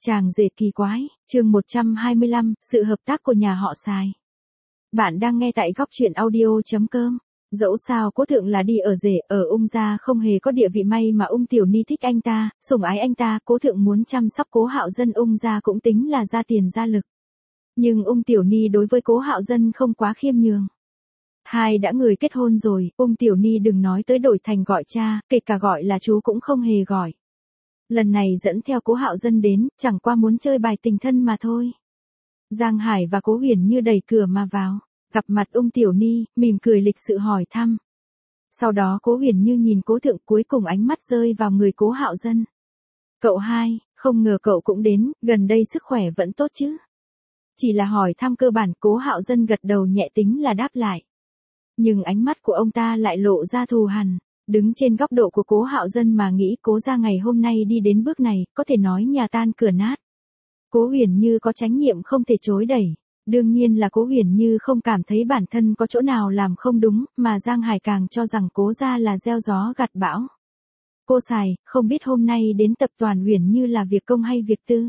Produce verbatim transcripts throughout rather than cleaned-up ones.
Chàng rể kỳ quái, chương một trăm hai mươi lăm, sự hợp tác của nhà họ Sài. Bạn đang nghe tại góc truyện audio.com. Dẫu sao Cố Thượng là đi ở rể, ở Ung gia không hề có địa vị, may mà Ung Tiểu Ni thích anh ta, sủng ái anh ta, Cố Thượng muốn chăm sóc Cố Hạo Dân Ung gia cũng tính là ra tiền ra lực. Nhưng Ung Tiểu Ni đối với Cố Hạo Dân không quá khiêm nhường. Hai đã người kết hôn rồi, Ung Tiểu Ni đừng nói tới đổi thành gọi cha, kể cả gọi là chú cũng không hề gọi. Lần này dẫn theo Cố Hạo Dân đến, chẳng qua muốn chơi bài tình thân mà thôi. Giang Hải và Cố Huyền Như đẩy cửa mà vào, gặp mặt Ung Tiểu Ni, mỉm cười lịch sự hỏi thăm. Sau đó Cố Huyền Như nhìn Cố Thượng, cuối cùng ánh mắt rơi vào người Cố Hạo Dân. Cậu hai, không ngờ cậu cũng đến, gần đây sức khỏe vẫn tốt chứ? Chỉ là hỏi thăm cơ bản, Cố Hạo Dân gật đầu nhẹ tính là đáp lại. Nhưng ánh mắt của ông ta lại lộ ra thù hằn. Đứng trên góc độ của Cố Hạo Dân mà nghĩ Cố gia ngày hôm nay đi đến bước này, có thể nói nhà tan cửa nát. Cố Huyền Như có chánh nhiệm không thể chối đẩy. Đương nhiên là Cố Huyền Như không cảm thấy bản thân có chỗ nào làm không đúng, mà Giang Hải càng cho rằng Cố gia là gieo gió gặt bão. Cô Sài, không biết hôm nay đến tập đoàn Huyền Như là việc công hay việc tư?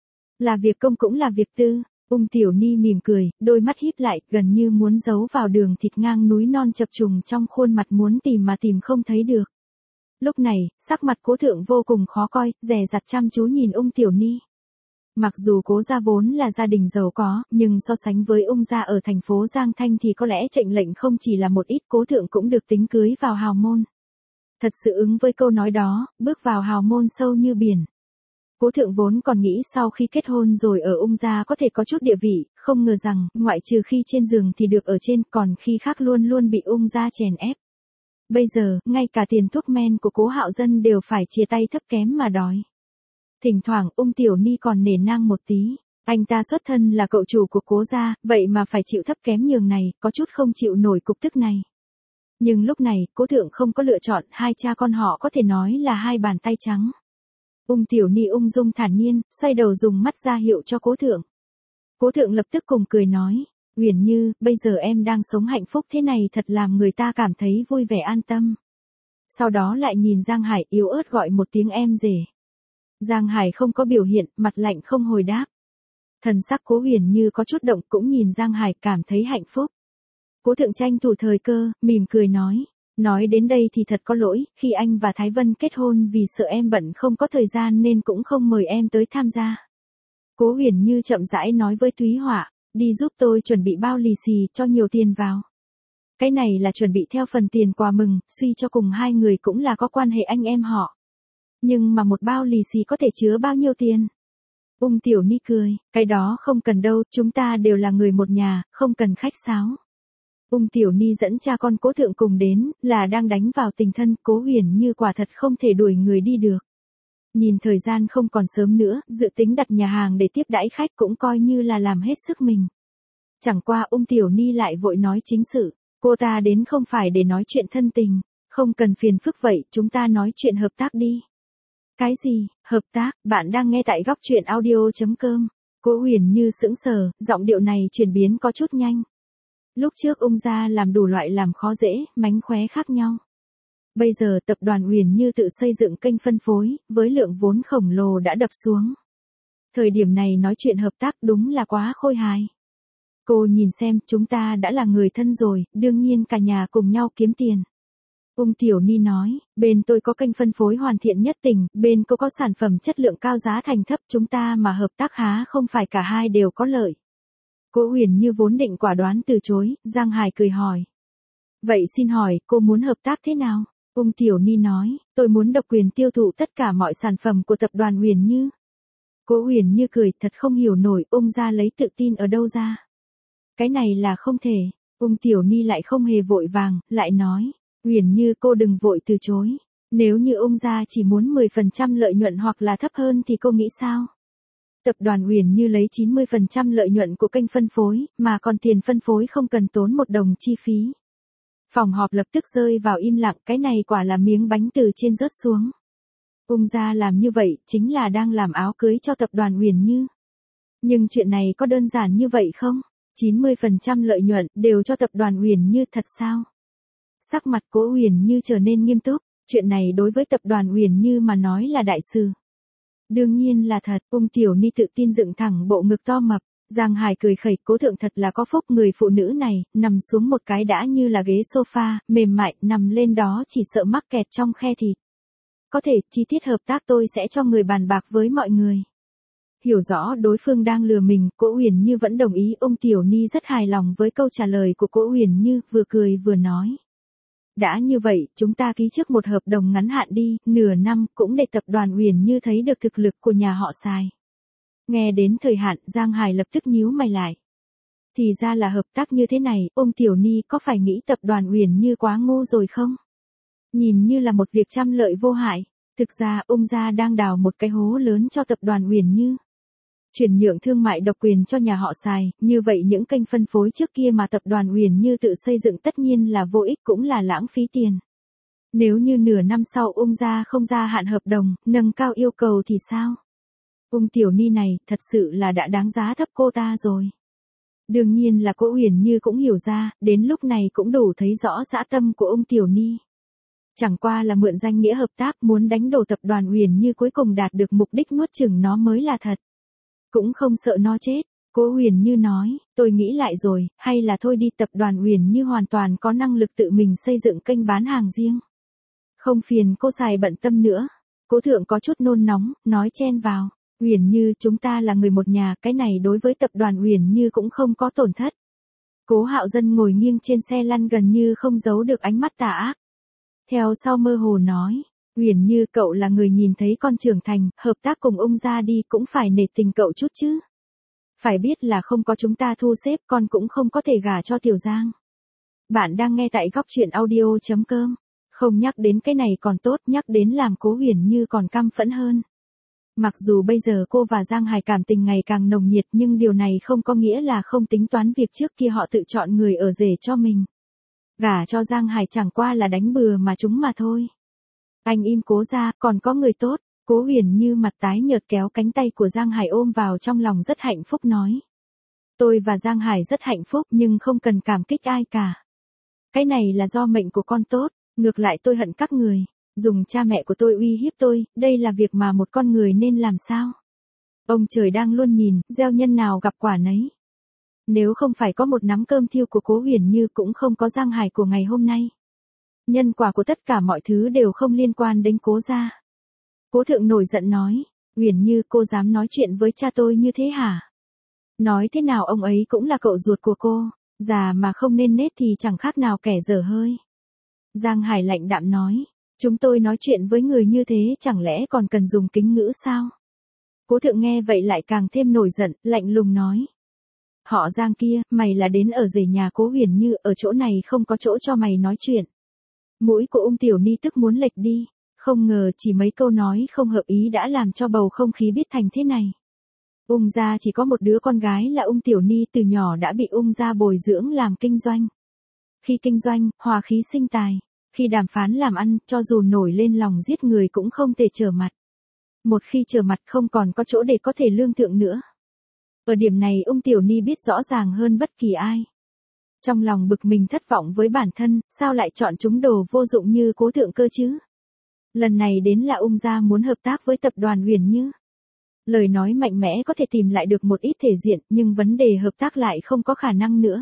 Là việc công cũng là việc tư. Ung Tiểu Ni mỉm cười, đôi mắt híp lại, gần như muốn giấu vào đường thịt ngang núi non chập trùng trong khuôn mặt, muốn tìm mà tìm không thấy được. Lúc này, sắc mặt Cố Thượng vô cùng khó coi, dè dặt chăm chú nhìn Ung Tiểu Ni. Mặc dù Cố gia vốn là gia đình giàu có, nhưng so sánh với Ung gia ở thành phố Giang Thanh thì có lẽ chệnh lệnh không chỉ là một ít, Cố Thượng cũng được tính cưới vào hào môn. Thật sự ứng với câu nói đó, bước vào hào môn sâu như biển. Cố Thượng vốn còn nghĩ sau khi kết hôn rồi ở Ung gia có thể có chút địa vị, không ngờ rằng, ngoại trừ khi trên giường thì được ở trên, còn khi khác luôn luôn bị Ung gia chèn ép. Bây giờ, ngay cả tiền thuốc men của Cố Hạo Dân đều phải chia tay thấp kém mà đòi. Thỉnh thoảng Ung Tiểu Ni còn nể nang một tí, anh ta xuất thân là cậu chủ của Cố gia, vậy mà phải chịu thấp kém nhường này, có chút không chịu nổi cục tức này. Nhưng lúc này, Cố Thượng không có lựa chọn, hai cha con họ có thể nói là hai bàn tay trắng. Ung Tiểu Ni ung dung thản nhiên, xoay đầu dùng mắt ra hiệu cho Cố Thượng. Cố Thượng lập tức cùng cười nói, Huyền Như, bây giờ em đang sống hạnh phúc thế này thật làm người ta cảm thấy vui vẻ an tâm. Sau đó lại nhìn Giang Hải yếu ớt gọi một tiếng em rể. Giang Hải không có biểu hiện, mặt lạnh không hồi đáp. Thần sắc Cố Huyền Như có chút động, cũng nhìn Giang Hải cảm thấy hạnh phúc. Cố Thượng tranh thủ thời cơ, mỉm cười nói. Nói đến đây thì thật có lỗi, khi anh và Thái Vân kết hôn vì sợ em bận không có thời gian nên cũng không mời em tới tham gia. Cố Huyền Như chậm rãi nói với Thúy Họa, đi giúp tôi chuẩn bị bao lì xì, cho nhiều tiền vào. Cái này là chuẩn bị theo phần tiền quà mừng, suy cho cùng hai người cũng là có quan hệ anh em họ. Nhưng mà một bao lì xì có thể chứa bao nhiêu tiền? Ung Tiểu Ni cười, cái đó không cần đâu, chúng ta đều là người một nhà, không cần khách sáo. Ung Tiểu Ni dẫn cha con Cố Thượng cùng đến, là đang đánh vào tình thân, Cố Huyền Như quả thật không thể đuổi người đi được. Nhìn thời gian không còn sớm nữa, dự tính đặt nhà hàng để tiếp đãi khách cũng coi như là làm hết sức mình. Chẳng qua Ung Tiểu Ni lại vội nói chính sự, cô ta đến không phải để nói chuyện thân tình, không cần phiền phức vậy, chúng ta nói chuyện hợp tác đi. Cái gì, hợp tác, bạn đang nghe tại góc truyện audio.com. Cố Huyền Như sững sờ, giọng điệu này chuyển biến có chút nhanh. Lúc trước Ung gia làm đủ loại làm khó dễ, mánh khóe khác nhau. Bây giờ tập đoàn Huyền Như tự xây dựng kênh phân phối, với lượng vốn khổng lồ đã đập xuống. Thời điểm này nói chuyện hợp tác đúng là quá khôi hài. Cô nhìn xem, chúng ta đã là người thân rồi, đương nhiên cả nhà cùng nhau kiếm tiền. Ung Tiểu Ni nói, bên tôi có kênh phân phối hoàn thiện nhất tỉnh, bên cô có sản phẩm chất lượng cao giá thành thấp, chúng ta mà hợp tác há không phải cả hai đều có lợi. Cố Huyền Như vốn định quả đoán từ chối, Giang Hải cười hỏi. Vậy xin hỏi, cô muốn hợp tác thế nào? Ung Tiểu Ni nói, tôi muốn độc quyền tiêu thụ tất cả mọi sản phẩm của tập đoàn Huyền Như. Cố Huyền Như cười, thật không hiểu nổi, Ung gia lấy tự tin ở đâu ra. Cái này là không thể. Ung Tiểu Ni lại không hề vội vàng, lại nói, Huyền Như cô đừng vội từ chối. Nếu như Ung gia chỉ muốn mười phần trăm lợi nhuận hoặc là thấp hơn thì cô nghĩ sao? Tập đoàn Huyền Như lấy chín mươi phần trăm lợi nhuận của kênh phân phối, mà còn tiền phân phối không cần tốn một đồng chi phí. Phòng họp lập tức rơi vào im lặng, cái này quả là miếng bánh từ trên rớt xuống. Ung gia làm như vậy, chính là đang làm áo cưới cho tập đoàn Huyền Như. Nhưng chuyện này có đơn giản như vậy không? chín mươi phần trăm lợi nhuận, đều cho tập đoàn Huyền Như thật sao? Sắc mặt Cố Huyền Như trở nên nghiêm túc, chuyện này đối với tập đoàn Huyền Như mà nói là đại sự. Đương nhiên là thật, Ung Tiểu Ni tự tin dựng thẳng bộ ngực to mập. Giang Hải cười khẩy, Cố Thượng thật là có phúc, người phụ nữ này, nằm xuống một cái đã như là ghế sofa, mềm mại, nằm lên đó chỉ sợ mắc kẹt trong khe thịt. Có thể, chi tiết hợp tác tôi sẽ cho người bàn bạc với mọi người. Hiểu rõ đối phương đang lừa mình, Cố Huyền Như vẫn đồng ý, Ung Tiểu Ni rất hài lòng với câu trả lời của Cố Huyền Như, vừa cười vừa nói. Đã như vậy, chúng ta ký trước một hợp đồng ngắn hạn đi, nửa năm, cũng để tập đoàn Huyền Như thấy được thực lực của nhà họ Sài. Nghe đến thời hạn, Giang Hải lập tức nhíu mày lại. Thì ra là hợp tác như thế này, Ung Tiểu Ni có phải nghĩ tập đoàn Huyền Như quá ngu rồi không? Nhìn như là một việc trăm lợi vô hại, thực ra Ung gia đang đào một cái hố lớn cho tập đoàn Huyền Như. Chuyển nhượng thương mại độc quyền cho nhà họ Sài, như vậy những kênh phân phối trước kia mà tập đoàn Huyền Như tự xây dựng tất nhiên là vô ích, cũng là lãng phí tiền. Nếu như nửa năm sau Ung gia không gia hạn hợp đồng, nâng cao yêu cầu thì sao? Ung Tiểu Ni này, thật sự là đã đáng giá thấp cô ta rồi. Đương nhiên là Cố Huyền Như cũng hiểu ra, đến lúc này cũng đủ thấy rõ dã tâm của Ung Tiểu Ni. Chẳng qua là mượn danh nghĩa hợp tác, muốn đánh đổ tập đoàn Huyền Như, cuối cùng đạt được mục đích nuốt chửng nó mới là thật. Cũng không sợ nó chết. Cố Huyền Như nói, tôi nghĩ lại rồi, hay là thôi đi, tập đoàn Huyền Như hoàn toàn có năng lực tự mình xây dựng kênh bán hàng riêng. Không phiền cô Sài bận tâm nữa. Cố Thượng có chút nôn nóng, nói chen vào. Huyền Như, chúng ta là người một nhà, cái này đối với tập đoàn Huyền Như cũng không có tổn thất. Cố Hạo Dân ngồi nghiêng trên xe lăn gần như không giấu được ánh mắt tà ác. Theo sau mơ hồ nói, Huyền Như, cậu là người nhìn thấy con trưởng thành, hợp tác cùng Ung gia đi, cũng phải nể tình cậu chút chứ. Phải biết là không có chúng ta thu xếp, con cũng không có thể gả cho Tiểu Giang. Bạn đang nghe tại góc truyện audio chấm com. Không nhắc đến cái này còn tốt, nhắc đến làm Cố Huyền Như còn căm phẫn hơn. Mặc dù bây giờ cô và Giang Hải cảm tình ngày càng nồng nhiệt, nhưng điều này không có nghĩa là không tính toán việc trước kia họ tự chọn người ở rể cho mình. Gả cho Giang Hải chẳng qua là đánh bừa mà chúng mà thôi. Anh im Cố ra, còn có người tốt. Cố Huyền Như mặt tái nhợt kéo cánh tay của Giang Hải ôm vào trong lòng, rất hạnh phúc nói. Tôi và Giang Hải rất hạnh phúc, nhưng không cần cảm kích ai cả. Cái này là do mệnh của con tốt, ngược lại tôi hận các người. Dùng cha mẹ của tôi uy hiếp tôi, đây là việc mà một con người nên làm sao? Ông trời đang luôn nhìn, gieo nhân nào gặp quả nấy. Nếu không phải có một nắm cơm thiêu của Cố Huyền Như, cũng không có Giang Hải của ngày hôm nay. Nhân quả của tất cả mọi thứ đều không liên quan đến Cố gia. Cố Thượng nổi giận nói, Huyền Như, cô dám nói chuyện với cha tôi như thế hả? Nói thế nào ông ấy cũng là cậu ruột của cô, già mà không nên nết thì chẳng khác nào kẻ dở hơi. Giang Hải lạnh đạm nói, chúng tôi nói chuyện với người như thế chẳng lẽ còn cần dùng kính ngữ sao? Cố Thượng nghe vậy lại càng thêm nổi giận, lạnh lùng nói. Họ Giang kia, mày là đến ở rể nhà Cố Huyền Như, ở chỗ này không có chỗ cho mày nói chuyện. Mũi của Ung Tiểu Ni tức muốn lệch đi, không ngờ chỉ mấy câu nói không hợp ý đã làm cho bầu không khí biết thành thế này. Ung gia chỉ có một đứa con gái là Ung Tiểu Ni, từ nhỏ đã bị Ung gia bồi dưỡng làm kinh doanh. Khi kinh doanh, hòa khí sinh tài. Khi đàm phán làm ăn, cho dù nổi lên lòng giết người cũng không thể trở mặt. Một khi trở mặt không còn có chỗ để có thể lương thượng nữa. Ở điểm này Ung Tiểu Ni biết rõ ràng hơn bất kỳ ai. Trong lòng bực mình thất vọng với bản thân, sao lại chọn chúng đồ vô dụng như Cố Thượng cơ chứ? Lần này đến là Ung gia muốn hợp tác với tập đoàn Huyền Như. Lời nói mạnh mẽ có thể tìm lại được một ít thể diện, nhưng vấn đề hợp tác lại không có khả năng nữa.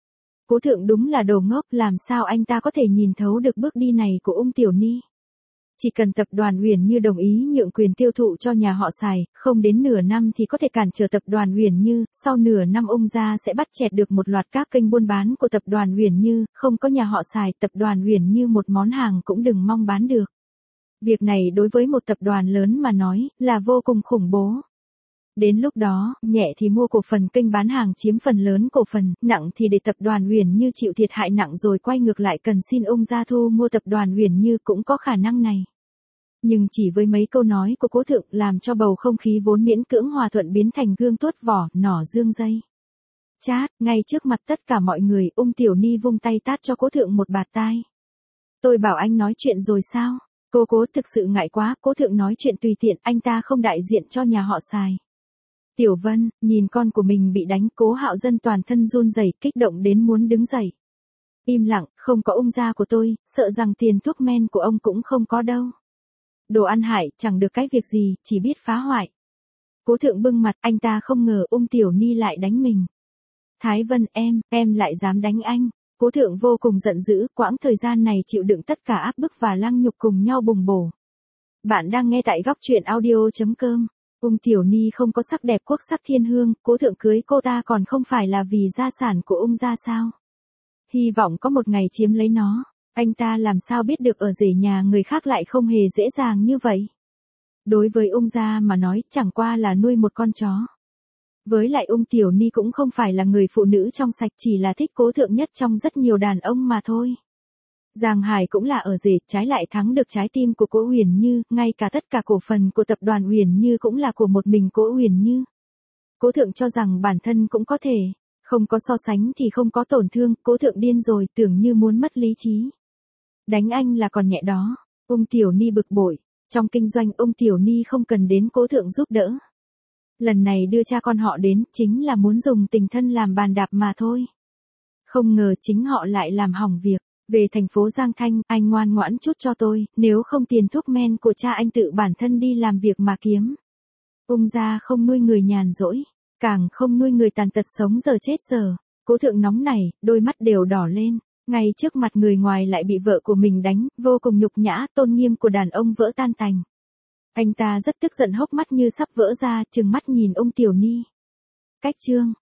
Cố Thượng đúng là đồ ngốc, làm sao anh ta có thể nhìn thấu được bước đi này của Ung Tiểu Ni. Chỉ cần tập đoàn Huyền Như đồng ý nhượng quyền tiêu thụ cho nhà họ Sài, không đến nửa năm thì có thể cản trở tập đoàn Huyền Như, sau nửa năm Ung gia sẽ bắt chẹt được một loạt các kênh buôn bán của tập đoàn Huyền Như, không có nhà họ Sài, tập đoàn Huyền Như một món hàng cũng đừng mong bán được. Việc này đối với một tập đoàn lớn mà nói, là vô cùng khủng bố. Đến lúc đó, nhẹ thì mua cổ phần kênh bán hàng chiếm phần lớn cổ phần, nặng thì để tập đoàn Huyền Như chịu thiệt hại nặng rồi quay ngược lại cần xin Ung gia thu mua tập đoàn Huyền Như cũng có khả năng này. Nhưng chỉ với mấy câu nói của Cố Thượng làm cho bầu không khí vốn miễn cưỡng hòa thuận biến thành gương tuốt vỏ, nỏ dương dây. Chát, ngay trước mặt tất cả mọi người, Ung Tiểu Ni vung tay tát cho Cố Thượng một bạt tai. Tôi bảo anh nói chuyện rồi sao? Cô Cố thực sự ngại quá, Cố Thượng nói chuyện tùy tiện, anh ta không đại diện cho nhà họ Sài. Tiểu Vân, nhìn con của mình bị đánh, Cố Hạo Dân toàn thân run rẩy, kích động đến muốn đứng dậy. Im lặng, không có Ung gia của tôi, sợ rằng tiền thuốc men của ông cũng không có đâu. Đồ ăn hại, chẳng được cái việc gì, chỉ biết phá hoại. Cố thượng bưng mặt, anh ta không ngờ Ung Tiểu Ni lại đánh mình. Thái Vân em, em lại dám đánh anh. Cố thượng vô cùng giận dữ, quãng thời gian này chịu đựng tất cả áp bức và lăng nhục cùng nhau bùng bổ. Bạn đang nghe tại góc truyện audio.com. Ung Tiểu Ni không có sắc đẹp quốc sắc thiên hương, cố thượng cưới cô ta còn không phải là vì gia sản của Ung gia sao? Hy vọng có một ngày chiếm lấy nó, anh ta làm sao biết được ở rể nhà người khác lại không hề dễ dàng như vậy. Đối với Ung gia mà nói chẳng qua là nuôi một con chó. Với lại Ung Tiểu Ni cũng không phải là người phụ nữ trong sạch, chỉ là thích cố thượng nhất trong rất nhiều đàn ông mà thôi. Giang Hải cũng là ở rể, trái lại thắng được trái tim của Cố Uyển Như, ngay cả tất cả cổ phần của tập đoàn Uyển Như cũng là của một mình Cố Uyển Như. Cố thượng cho rằng bản thân cũng có thể, không có so sánh thì không có tổn thương, cố thượng điên rồi, tưởng như muốn mất lý trí. Đánh anh là còn nhẹ đó. Ung Tiểu Ni bực bội, trong kinh doanh Ung Tiểu Ni không cần đến cố thượng giúp đỡ. Lần này đưa cha con họ đến, chính là muốn dùng tình thân làm bàn đạp mà thôi. Không ngờ chính họ lại làm hỏng việc. Về thành phố Giang Thanh, anh ngoan ngoãn chút cho tôi, nếu không tiền thuốc men của cha anh tự bản thân đi làm việc mà kiếm. Ung gia không nuôi người nhàn rỗi, càng không nuôi người tàn tật sống giờ chết giờ. Cố thượng nóng này, đôi mắt đều đỏ lên, ngay trước mặt người ngoài lại bị vợ của mình đánh, vô cùng nhục nhã, tôn nghiêm của đàn ông vỡ tan tành. Anh ta rất tức giận, hốc mắt như sắp vỡ ra, trừng mắt nhìn Ung Tiểu Ni. Cách chương